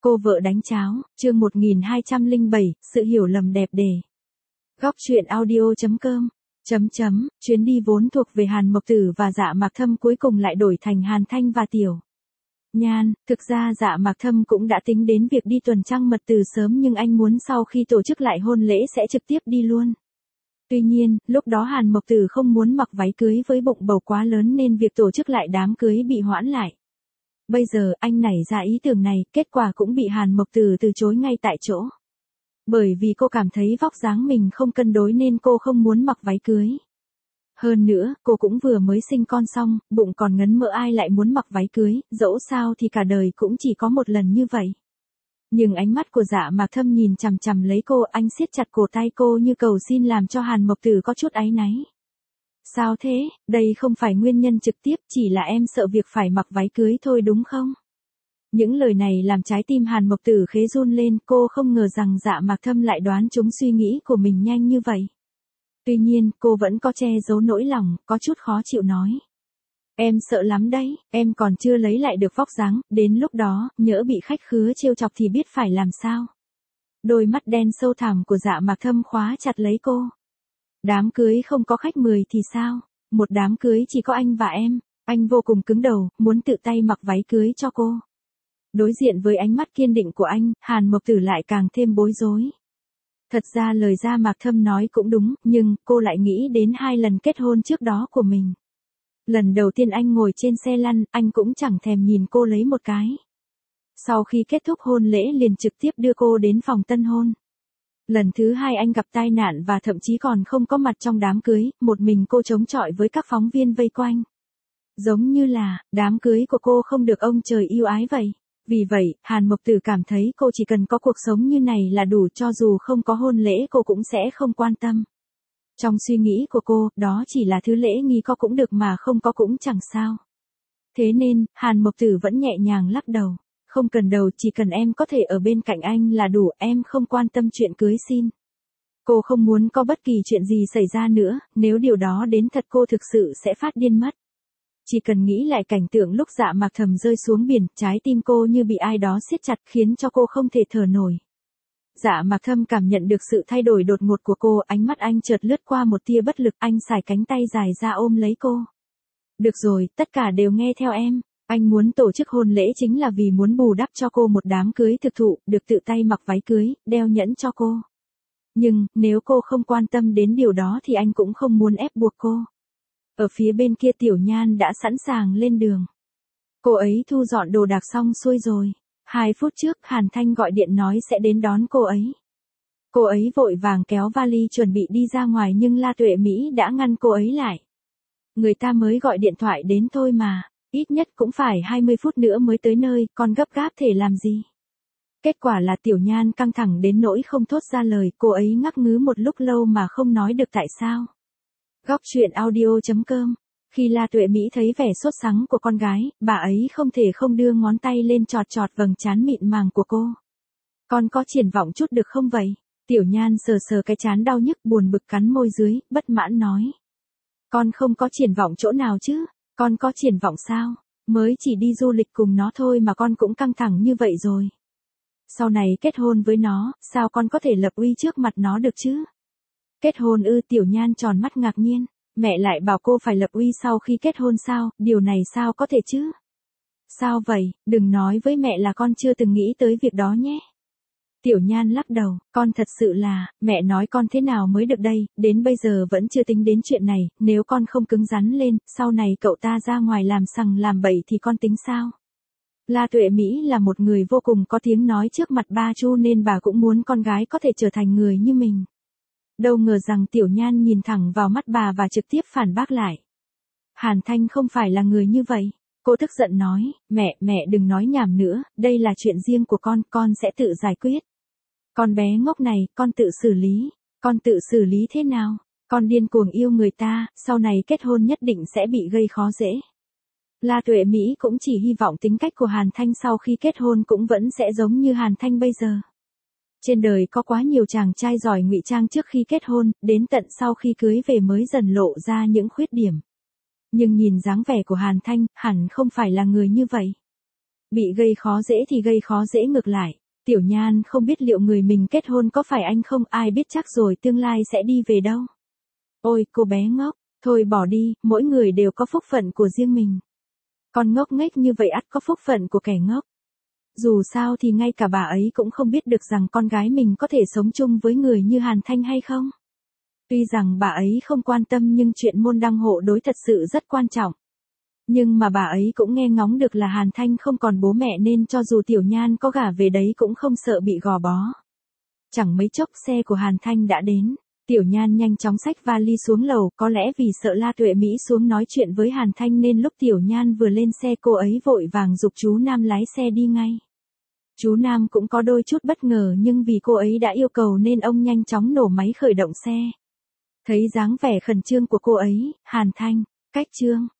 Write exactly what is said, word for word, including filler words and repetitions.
Cô vợ đánh cháo, chương một nghìn hai trăm lẻ bảy, sự hiểu lầm đẹp đề. Góc truyện audio chấm com, chấm chấm, chuyến đi vốn thuộc về Hàn Mộc Tử và Dạ Mạc Thâm cuối cùng lại đổi thành Hàn Thanh và Tiểu Nhan. Thực ra Dạ Mạc Thâm cũng đã tính đến việc đi tuần trăng mật từ sớm, nhưng anh muốn sau khi tổ chức lại hôn lễ sẽ trực tiếp đi luôn. Tuy nhiên, lúc đó Hàn Mộc Tử không muốn mặc váy cưới với bụng bầu quá lớn nên việc tổ chức lại đám cưới bị hoãn lại. Bây giờ anh nảy ra ý tưởng này, kết quả cũng bị Hàn Mộc Tử từ chối ngay tại chỗ. Bởi vì cô cảm thấy vóc dáng mình không cân đối nên cô không muốn mặc váy cưới. Hơn nữa, cô cũng vừa mới sinh con xong, bụng còn ngấn mỡ, ai lại muốn mặc váy cưới, dẫu sao thì cả đời cũng chỉ có một lần như vậy. Nhưng ánh mắt của Dạ Mạc Thâm nhìn chằm chằm lấy cô, anh siết chặt cổ tay cô như cầu xin, làm cho Hàn Mộc Tử có chút áy náy. Sao thế, đây không phải nguyên nhân trực tiếp, chỉ là em sợ việc phải mặc váy cưới thôi đúng không? Những lời này làm trái tim Hàn Mộc Tử khế run lên, cô không ngờ rằng Dạ Mạc Thâm lại đoán trúng suy nghĩ của mình nhanh như vậy. Tuy nhiên, cô vẫn có che giấu nỗi lòng, có chút khó chịu nói. Em sợ lắm đấy, em còn chưa lấy lại được vóc dáng, đến lúc đó, nhỡ bị khách khứa trêu chọc thì biết phải làm sao. Đôi mắt đen sâu thẳm của Dạ Mạc Thâm khóa chặt lấy cô. Đám cưới không có khách mời thì sao? Một đám cưới chỉ có anh và em. Anh vô cùng cứng đầu, muốn tự tay mặc váy cưới cho cô. Đối diện với ánh mắt kiên định của anh, Hàn Mộc Tử lại càng thêm bối rối. Thật ra lời Dạ Mạc Thâm nói cũng đúng, nhưng cô lại nghĩ đến hai lần kết hôn trước đó của mình. Lần đầu tiên anh ngồi trên xe lăn, anh cũng chẳng thèm nhìn cô lấy một cái. Sau khi kết thúc hôn lễ liền trực tiếp đưa cô đến phòng tân hôn. Lần thứ hai anh gặp tai nạn và thậm chí còn không có mặt trong đám cưới, một mình cô chống chọi với các phóng viên vây quanh. Giống như là, đám cưới của cô không được ông trời yêu ái vậy. Vì vậy, Hàn Mộc Tử cảm thấy cô chỉ cần có cuộc sống như này là đủ, cho dù không có hôn lễ cô cũng sẽ không quan tâm. Trong suy nghĩ của cô, đó chỉ là thứ lễ nghi, có cũng được mà không có cũng chẳng sao. Thế nên, Hàn Mộc Tử vẫn nhẹ nhàng lắc đầu. Không cần đâu, chỉ cần em có thể ở bên cạnh anh là đủ, em không quan tâm chuyện cưới xin. Cô không muốn có bất kỳ chuyện gì xảy ra nữa, nếu điều đó đến thật cô thực sự sẽ phát điên mất. Chỉ cần nghĩ lại cảnh tượng lúc Dạ Mạc Thầm rơi xuống biển, trái tim cô như bị ai đó siết chặt khiến cho cô không thể thở nổi. Dạ Mạc Thâm cảm nhận được sự thay đổi đột ngột của cô, ánh mắt anh chợt lướt qua một tia bất lực, anh xài cánh tay dài ra ôm lấy cô. Được rồi, tất cả đều nghe theo em. Anh muốn tổ chức hôn lễ chính là vì muốn bù đắp cho cô một đám cưới thực thụ, được tự tay mặc váy cưới, đeo nhẫn cho cô. Nhưng, nếu cô không quan tâm đến điều đó thì anh cũng không muốn ép buộc cô. Ở phía bên kia Tiểu Nhan đã sẵn sàng lên đường. Cô ấy thu dọn đồ đạc xong xuôi rồi. Hai phút trước Hàn Thanh gọi điện nói sẽ đến đón cô ấy. Cô ấy vội vàng kéo vali chuẩn bị đi ra ngoài nhưng La Tuệ Mỹ đã ngăn cô ấy lại. Người ta mới gọi điện thoại đến thôi mà. Ít nhất cũng phải hai mươi phút nữa mới tới nơi, con gấp gáp thể làm gì? Kết quả là Tiểu Nhan căng thẳng đến nỗi không thốt ra lời, cô ấy ngắc ngứ một lúc lâu mà không nói được tại sao. Góc truyện audio chấm com. Khi La Tuệ Mỹ thấy vẻ sốt sắng của con gái, bà ấy không thể không đưa ngón tay lên chọt chọt vầng trán mịn màng của cô. Con có triển vọng chút được không vậy? Tiểu Nhan sờ sờ cái trán đau nhức, buồn bực cắn môi dưới, bất mãn nói. Con không có triển vọng chỗ nào chứ? Con có triển vọng sao? Mới chỉ đi du lịch cùng nó thôi mà con cũng căng thẳng như vậy rồi. Sau này kết hôn với nó, sao con có thể lập uy trước mặt nó được chứ? Kết hôn ư? Tiểu Nhan tròn mắt ngạc nhiên. Mẹ lại bảo cô phải lập uy sau khi kết hôn sao? Điều này sao có thể chứ? Sao vậy? Đừng nói với mẹ là con chưa từng nghĩ tới việc đó nhé. Tiểu Nhan lắc đầu, con thật sự là, mẹ nói con thế nào mới được đây, đến bây giờ vẫn chưa tính đến chuyện này, nếu con không cứng rắn lên, sau này cậu ta ra ngoài làm sằng làm bậy thì con tính sao? La Tuệ Mỹ là một người vô cùng có tiếng nói trước mặt ba Chu nên bà cũng muốn con gái có thể trở thành người như mình. Đâu ngờ rằng Tiểu Nhan nhìn thẳng vào mắt bà và trực tiếp phản bác lại. Hàn Thanh không phải là người như vậy. Cô tức giận nói, mẹ, mẹ đừng nói nhảm nữa, đây là chuyện riêng của con, con sẽ tự giải quyết. Con bé ngốc này, con tự xử lý. Con tự xử lý thế nào? Con điên cuồng yêu người ta, sau này kết hôn nhất định sẽ bị gây khó dễ. La Tuệ Mỹ cũng chỉ hy vọng tính cách của Hàn Thanh sau khi kết hôn cũng vẫn sẽ giống như Hàn Thanh bây giờ. Trên đời có quá nhiều chàng trai giỏi ngụy trang trước khi kết hôn, đến tận sau khi cưới về mới dần lộ ra những khuyết điểm. Nhưng nhìn dáng vẻ của Hàn Thanh, hẳn không phải là người như vậy. Bị gây khó dễ thì gây khó dễ ngược lại. Tiểu Nhan không biết liệu người mình kết hôn có phải anh không, ai biết chắc rồi tương lai sẽ đi về đâu. Ôi, cô bé ngốc, thôi bỏ đi, mỗi người đều có phúc phận của riêng mình. Con ngốc nghếch như vậy ắt có phúc phận của kẻ ngốc. Dù sao thì ngay cả bà ấy cũng không biết được rằng con gái mình có thể sống chung với người như Hàn Thanh hay không. Tuy rằng bà ấy không quan tâm nhưng chuyện môn đăng hộ đối thật sự rất quan trọng. Nhưng mà bà ấy cũng nghe ngóng được là Hàn Thanh không còn bố mẹ nên cho dù Tiểu Nhan có gả về đấy cũng không sợ bị gò bó. Chẳng mấy chốc xe của Hàn Thanh đã đến. Tiểu Nhan nhanh chóng xách vali xuống lầu, có lẽ vì sợ La Tuệ Mỹ xuống nói chuyện với Hàn Thanh nên lúc Tiểu Nhan vừa lên xe cô ấy vội vàng giục chú Nam lái xe đi ngay. Chú Nam cũng có đôi chút bất ngờ nhưng vì cô ấy đã yêu cầu nên ông nhanh chóng nổ máy khởi động xe. Thấy dáng vẻ khẩn trương của cô ấy, Hàn Thanh, cách trương,